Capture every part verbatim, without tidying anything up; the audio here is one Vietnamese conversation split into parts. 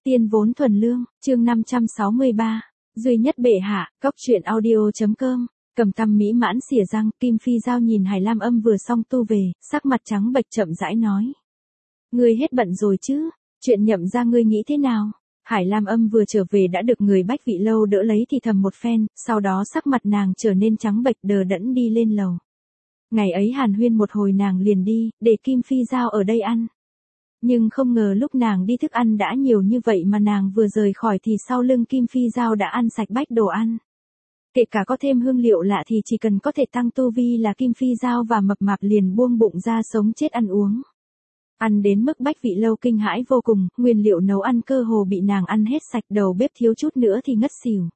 Tiên vốn thuần lương, chương năm trăm sáu mươi ba, duy nhất bệ hạ, cóc truyện audio.com, cầm tăm mỹ mãn xỉa răng, Kim Phi Giao nhìn Hải Lam Âm vừa xong tu về, sắc mặt trắng bệch chậm rãi nói. Ngươi hết bận rồi chứ, chuyện Nhậm gia ngươi nghĩ thế nào? Hải Lam Âm vừa trở về đã được người Bách Vị Lâu đỡ lấy thì thầm một phen, sau đó sắc mặt nàng trở nên trắng bệch đờ đẫn đi lên lầu. Ngày ấy hàn huyên một hồi nàng liền đi, để Kim Phi Giao ở đây ăn. Nhưng không ngờ lúc nàng đi thức ăn đã nhiều như vậy mà nàng vừa rời khỏi thì sau lưng Kim Phi Giao đã ăn sạch bách đồ ăn. Kể cả có thêm hương liệu lạ thì chỉ cần có thể tăng tu vi là Kim Phi Giao và mập mạp liền buông bụng ra sống chết ăn uống. Ăn đến mức Bách Vị Lâu kinh hãi vô cùng, nguyên liệu nấu ăn cơ hồ bị nàng ăn hết sạch, đầu bếp thiếu chút nữa thì ngất xỉu.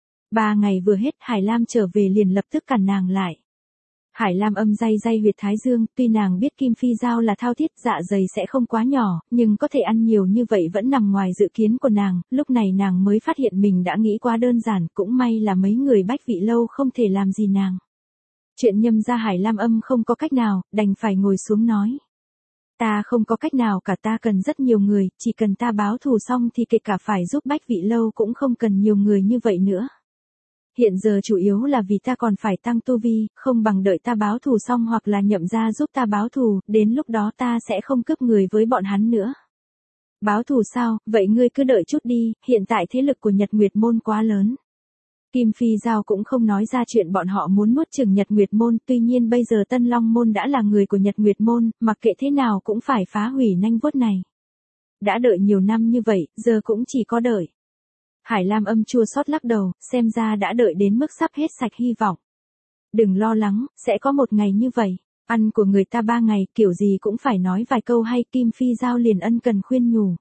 Ba ngày vừa hết Hải Lam trở về liền lập tức cản nàng lại. Hải Lam Âm day day huyệt thái dương, tuy nàng biết Kim Phi Giao là thao thiết dạ dày sẽ không quá nhỏ, nhưng có thể ăn nhiều như vậy vẫn nằm ngoài dự kiến của nàng, lúc này nàng mới phát hiện mình đã nghĩ quá đơn giản, cũng may là mấy người Bách Vị Lâu không thể làm gì nàng. Chuyện Nhâm gia Hải Lam Âm không có cách nào, đành phải ngồi xuống nói. Ta không có cách nào cả, ta cần rất nhiều người, chỉ cần ta báo thù xong thì kể cả phải giúp Bách Vị Lâu cũng không cần nhiều người như vậy nữa. Hiện giờ chủ yếu là vì ta còn phải tăng tu vi, không bằng đợi ta báo thù xong hoặc là Nhậm gia giúp ta báo thù, đến lúc đó ta sẽ không cướp người với bọn hắn nữa. Báo thù sao, vậy ngươi cứ đợi chút đi, hiện tại thế lực của Nhật Nguyệt Môn quá lớn. Kim Phi Giao cũng không nói ra chuyện bọn họ muốn nuốt chửng Nhật Nguyệt Môn, tuy nhiên bây giờ Tân Long Môn đã là người của Nhật Nguyệt Môn, mặc kệ thế nào cũng phải phá hủy nanh vuốt này. Đã đợi nhiều năm như vậy, giờ cũng chỉ có đợi. Hải Lam Âm chua xót lắc đầu, xem ra đã đợi đến mức sắp hết sạch hy vọng. Đừng lo lắng, sẽ có một ngày như vậy, ăn của người ta ba ngày, kiểu gì cũng phải nói vài câu hay. Kim Phi Giao liền ân cần khuyên nhủ.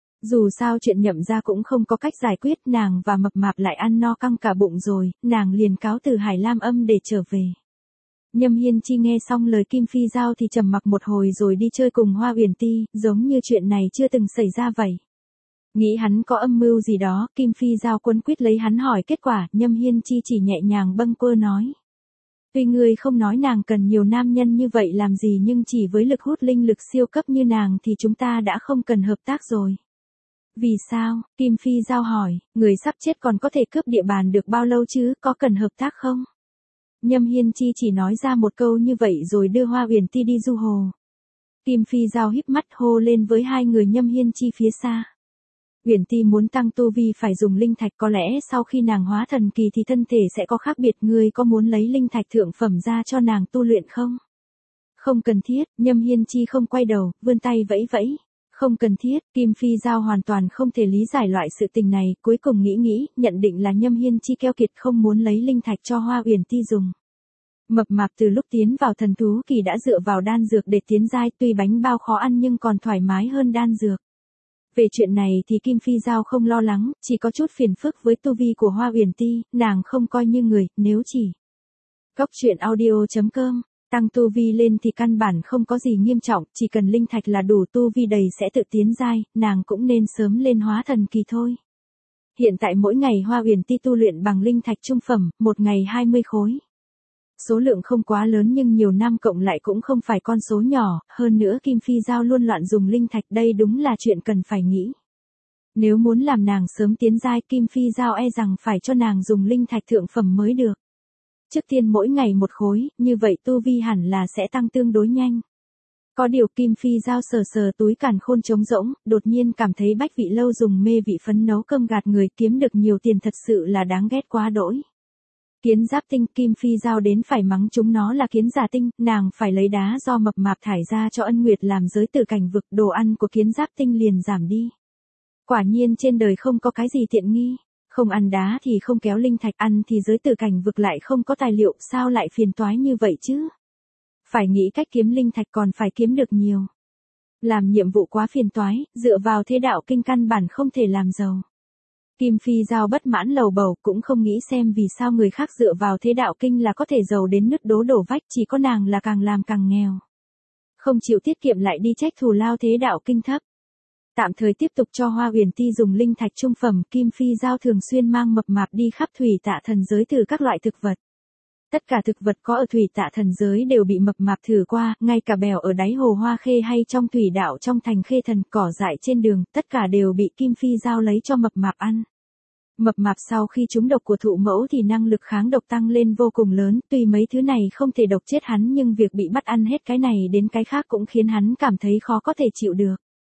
Dù sao chuyện Nhậm gia cũng không có cách giải quyết, nàng và mập mạp lại ăn no căng cả bụng rồi, nàng liền cáo từ Hải Lam Âm để trở về. Nhâm Hiên Chi nghe xong lời Kim Phi Giao thì trầm mặc một hồi rồi đi chơi cùng Hoa Uyển Ti, giống như chuyện này chưa từng xảy ra vậy. Nghĩ hắn có âm mưu gì đó, Kim Phi Giao quấn quýt lấy hắn hỏi kết quả, Nhâm Hiên Chi chỉ nhẹ nhàng bâng quơ nói. Tuy ngươi không nói nàng cần nhiều nam nhân như vậy làm gì, nhưng chỉ với lực hút linh lực siêu cấp như nàng thì chúng ta đã không cần hợp tác rồi. Vì sao? Kim Phi Giao hỏi, người sắp chết còn có thể cướp địa bàn được bao lâu chứ, có cần hợp tác không? Nhâm Hiên Chi chỉ nói ra một câu như vậy rồi đưa Hoa Uyển Ti đi du hồ. Kim Phi Giao híp mắt hô lên với hai người Nhâm Hiên Chi phía xa. Uyển Ti muốn tăng tu vi phải dùng linh thạch, có lẽ sau khi nàng hóa thần kỳ thì thân thể sẽ có khác biệt, ngươi có muốn lấy linh thạch thượng phẩm ra cho nàng tu luyện không? Không cần thiết, Nhâm Hiên Chi không quay đầu, vươn tay vẫy vẫy. Không cần thiết, Kim Phi Giao hoàn toàn không thể lý giải loại sự tình này, cuối cùng nghĩ nghĩ, nhận định là Nhâm Hiên Chi keo kiệt không muốn lấy linh thạch cho Hoa Uyển Ti dùng. Mập mạp từ lúc tiến vào thần thú kỳ đã dựa vào đan dược để tiến giai, tuy bánh bao khó ăn nhưng còn thoải mái hơn đan dược. Về chuyện này thì Kim Phi Giao không lo lắng, chỉ có chút phiền phức với tu vi của Hoa Uyển Ti, nàng không coi như người, nếu chỉ. Cóc truyện audio.com, tăng tu vi lên thì căn bản không có gì nghiêm trọng, chỉ cần linh thạch là đủ, tu vi đầy sẽ tự tiến giai, nàng cũng nên sớm lên hóa thần kỳ thôi. Hiện tại mỗi ngày Hoa Uyển Ti tu luyện bằng linh thạch trung phẩm, một ngày hai mươi khối. Số lượng không quá lớn nhưng nhiều năm cộng lại cũng không phải con số nhỏ, hơn nữa Kim Phi Giao luôn loạn dùng linh thạch, đây đúng là chuyện cần phải nghĩ. Nếu muốn làm nàng sớm tiến giai, Kim Phi Giao e rằng phải cho nàng dùng linh thạch thượng phẩm mới được. Trước tiên mỗi ngày một khối, như vậy tu vi hẳn là sẽ tăng tương đối nhanh. Có điều Kim Phi Giao sờ sờ túi càn khôn trống rỗng, đột nhiên cảm thấy Bách Vị Lâu dùng mê vị phấn nấu cơm gạt người kiếm được nhiều tiền thật sự là đáng ghét quá đỗi. Kiến giáp tinh, Kim Phi Giao đến phải mắng chúng nó là kiến giả tinh, nàng phải lấy đá do mập mạp thải ra cho Ân Nguyệt làm giới tử cảnh vực, đồ ăn của kiến giáp tinh liền giảm đi. Quả nhiên trên đời không có cái gì tiện nghi, không ăn đá thì không kéo linh thạch, ăn thì giới tử cảnh vực lại không có tài liệu, sao lại phiền toái như vậy chứ? Phải nghĩ cách kiếm linh thạch còn phải kiếm được nhiều. Làm nhiệm vụ quá phiền toái, dựa vào thế đạo kinh căn bản không thể làm giàu. Kim Phi Giao bất mãn lầu bầu, cũng không nghĩ xem vì sao người khác dựa vào thế đạo kinh là có thể giàu đến nứt đố đổ vách, chỉ có nàng là càng làm càng nghèo. Không chịu tiết kiệm lại đi trách thù lao thế đạo kinh thấp. Tạm thời tiếp tục cho Hoa Uyển Ti dùng linh thạch trung phẩm, Kim Phi Giao thường xuyên mang mập mạp đi khắp thủy tạ thần giới từ các loại thực vật. Tất cả thực vật có ở thủy tạ thần giới đều bị mập mạp thử qua, ngay cả bèo ở đáy hồ Hoa Khê hay trong thủy đạo trong thành Khê Thần, cỏ dại trên đường, tất cả đều bị Kim Phi Dao lấy cho mập mạp ăn. Mập mạp sau khi trúng độc của thụ mẫu thì năng lực kháng độc tăng lên vô cùng lớn, tuy mấy thứ này không thể độc chết hắn nhưng việc bị bắt ăn hết cái này đến cái khác cũng khiến hắn cảm thấy khó có thể chịu được.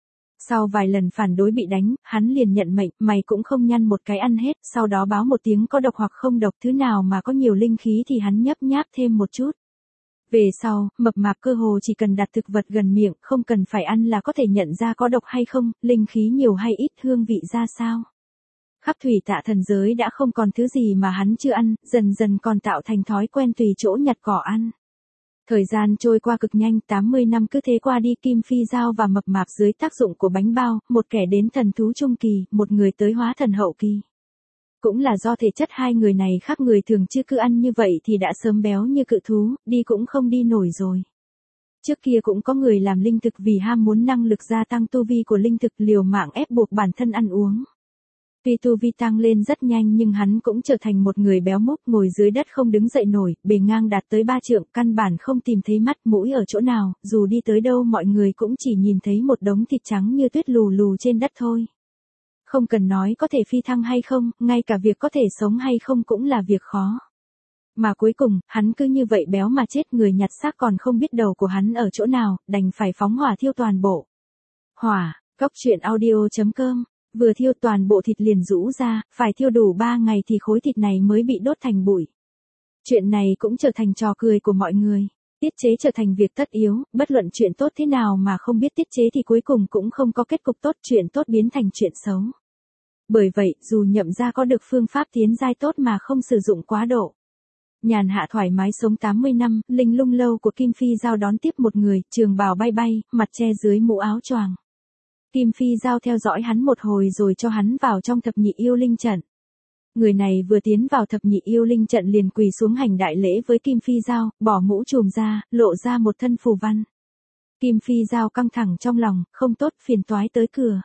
Sau vài lần phản đối bị đánh, hắn liền nhận mệnh, mày cũng không nhăn một cái ăn hết, sau đó báo một tiếng có độc hoặc không độc, thứ nào mà có nhiều linh khí thì hắn nhấp nháp thêm một chút. Về sau, mập mạp cơ hồ chỉ cần đặt thực vật gần miệng, không cần phải ăn là có thể nhận ra có độc hay không, linh khí nhiều hay ít, hương vị ra sao. Khắp thủy tạ thần giới đã không còn thứ gì mà hắn chưa ăn, dần dần còn tạo thành thói quen tùy chỗ nhặt cỏ ăn. Thời gian trôi qua cực nhanh, tám mươi năm cứ thế qua đi, Kim Phi Dao và mập mạp dưới tác dụng của bánh bao, một kẻ đến thần thú trung kỳ, một người tới hóa thần hậu kỳ. Cũng là do thể chất hai người này khác người thường, chứ cứ ăn như vậy thì đã sớm béo như cự thú, đi cũng không đi nổi rồi. Trước kia cũng có người làm linh thực vì ham muốn năng lực gia tăng tu vi của linh thực, liều mạng ép buộc bản thân ăn uống. Tuy tu vi tăng lên rất nhanh nhưng hắn cũng trở thành một người béo múc, ngồi dưới đất không đứng dậy nổi, bề ngang đạt tới ba trượng, căn bản không tìm thấy mắt mũi ở chỗ nào, dù đi tới đâu mọi người cũng chỉ nhìn thấy một đống thịt trắng như tuyết lù lù trên đất thôi. Không cần nói có thể phi thăng hay không, ngay cả việc có thể sống hay không cũng là việc khó. Mà cuối cùng, hắn cứ như vậy béo mà chết, người nhặt xác còn không biết đầu của hắn ở chỗ nào, đành phải phóng hỏa thiêu toàn bộ. Hỏa, Cốc Truyện Audio chấm com. Vừa thiêu toàn bộ thịt liền rũ ra, phải thiêu đủ ba ngày thì khối thịt này mới bị đốt thành bụi. Chuyện này cũng trở thành trò cười của mọi người. Tiết chế trở thành việc tất yếu, bất luận chuyện tốt thế nào mà không biết tiết chế thì cuối cùng cũng không có kết cục tốt, chuyện tốt biến thành chuyện xấu. Bởi vậy, dù Nhậm gia có được phương pháp tiến giai tốt mà không sử dụng quá độ. Nhàn hạ thoải mái sống tám mươi năm, linh lung lâu của Kim Phi Dao đón tiếp một người, trường bào bay bay, mặt che dưới mũ áo choàng. Kim Phi Dao theo dõi hắn một hồi rồi cho hắn vào trong thập nhị yêu linh trận. Người này vừa tiến vào thập nhị yêu linh trận liền quỳ xuống hành đại lễ với Kim Phi Dao, bỏ mũ trùm ra, lộ ra một thân phù văn. Kim Phi Dao căng thẳng trong lòng, không tốt, phiền toái tới cửa.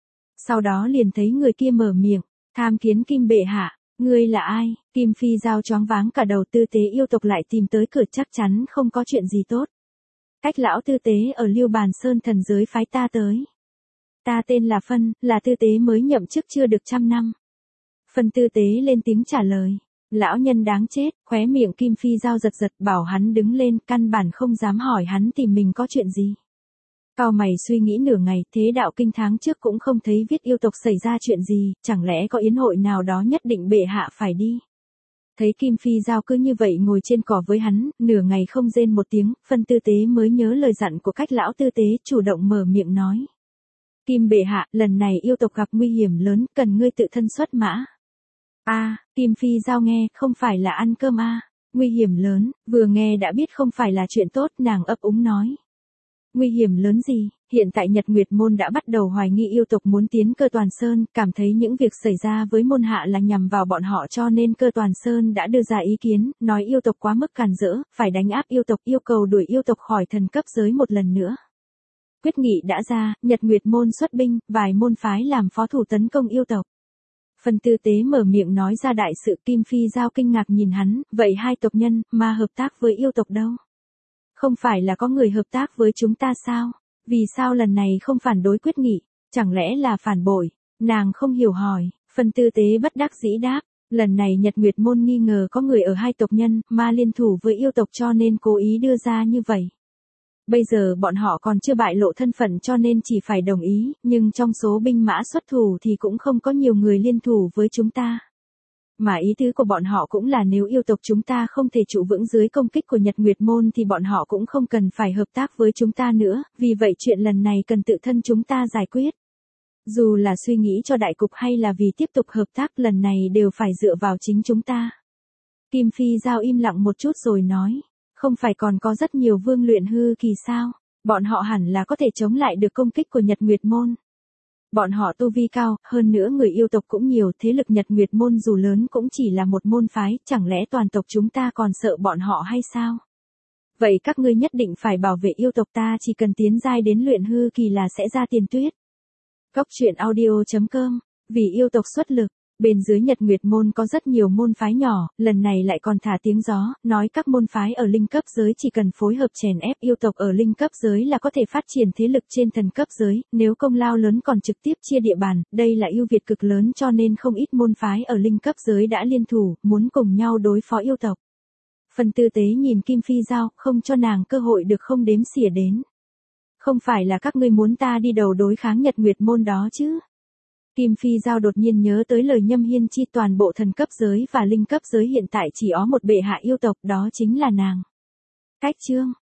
Sau đó liền thấy người kia mở miệng, tham kiến Kim bệ hạ, ngươi là ai? Kim Phi Dao choáng váng cả đầu, tư tế yêu tộc lại tìm tới cửa, chắc chắn không có chuyện gì tốt. Cách lão tư tế ở Liêu Bàn Sơn thần giới phái ta tới. Ta tên là Phân, là tư tế mới nhậm chức chưa được trăm năm. Phân tư tế lên tiếng trả lời. Lão nhân đáng chết, khóe miệng Kim Phi Dao giật giật, bảo hắn đứng lên, căn bản không dám hỏi hắn tìm mình có chuyện gì. Cao mày suy nghĩ nửa ngày, thế đạo kinh tháng trước cũng không thấy viết yêu tộc xảy ra chuyện gì, chẳng lẽ có yến hội nào đó nhất định bệ hạ phải đi. Thấy Kim Phi Dao cứ như vậy ngồi trên cỏ với hắn, nửa ngày không rên một tiếng, Phân tư tế mới nhớ lời dặn của cách lão tư tế, chủ động mở miệng nói. Kim bệ hạ, lần này yêu tộc gặp nguy hiểm lớn, cần ngươi tự thân xuất mã. A, à, Kim Phi Dao nghe, không phải là ăn cơm a, à. Nguy hiểm lớn, vừa nghe đã biết không phải là chuyện tốt, nàng ấp úng nói. Nguy hiểm lớn gì? Hiện tại Nhật Nguyệt Môn đã bắt đầu hoài nghi yêu tộc muốn tiến Cơ Toàn Sơn, cảm thấy những việc xảy ra với môn hạ là nhằm vào bọn họ, cho nên Cơ Toàn Sơn đã đưa ra ý kiến, nói yêu tộc quá mức càn rỡ, phải đánh áp yêu tộc, yêu cầu đuổi yêu tộc khỏi thần cấp giới một lần nữa. Quyết nghị đã ra, Nhật Nguyệt Môn xuất binh, vài môn phái làm phó thủ tấn công yêu tộc. Phân tư tế mở miệng nói ra đại sự. Kim Phi Dao kinh ngạc nhìn hắn, vậy hai tộc nhân, mà hợp tác với yêu tộc đâu? Không phải là có người hợp tác với chúng ta sao? Vì sao lần này không phản đối quyết nghị? Chẳng lẽ là phản bội? Nàng không hiểu hỏi, Phân tư tế bất đắc dĩ đáp, lần này Nhật Nguyệt Môn nghi ngờ có người ở hai tộc nhân, mà liên thủ với yêu tộc cho nên cố ý đưa ra như vậy. Bây giờ bọn họ còn chưa bại lộ thân phận cho nên chỉ phải đồng ý, nhưng trong số binh mã xuất thủ thì cũng không có nhiều người liên thủ với chúng ta. Mà ý tứ của bọn họ cũng là nếu yêu tộc chúng ta không thể trụ vững dưới công kích của Nhật Nguyệt Môn thì bọn họ cũng không cần phải hợp tác với chúng ta nữa, vì vậy chuyện lần này cần tự thân chúng ta giải quyết. Dù là suy nghĩ cho đại cục hay là vì tiếp tục hợp tác, lần này đều phải dựa vào chính chúng ta. Kim Phi Dao im lặng một chút rồi nói. Không phải còn có rất nhiều vương luyện hư kỳ sao? Bọn họ hẳn là có thể chống lại được công kích của Nhật Nguyệt Môn. Bọn họ tu vi cao, hơn nữa người yêu tộc cũng nhiều, thế lực Nhật Nguyệt Môn dù lớn cũng chỉ là một môn phái, chẳng lẽ toàn tộc chúng ta còn sợ bọn họ hay sao? Vậy các ngươi nhất định phải bảo vệ yêu tộc, ta chỉ cần tiến giai đến luyện hư kỳ là sẽ ra tiền tuyết. Cốc Truyện Audio chấm com, vì yêu tộc xuất lực. Bên dưới Nhật Nguyệt môn có rất nhiều môn phái nhỏ, lần này lại còn thả tiếng gió, nói các môn phái ở linh cấp giới chỉ cần phối hợp chèn ép yêu tộc ở linh cấp giới là có thể phát triển thế lực trên thần cấp giới, nếu công lao lớn còn trực tiếp chia địa bàn, đây là ưu việt cực lớn cho nên không ít môn phái ở linh cấp giới đã liên thủ, muốn cùng nhau đối phó yêu tộc. Phần tư tế nhìn Kim Phi Giao, không cho nàng cơ hội được không đếm xỉa đến. Không phải là các ngươi muốn ta đi đầu đối kháng Nhật Nguyệt môn đó chứ? Kim Phi Giao đột nhiên nhớ tới lời Nhâm Hiên Chi, toàn bộ thần cấp giới và linh cấp giới hiện tại chỉ có một bệ hạ yêu tộc, đó chính là nàng. Cách chương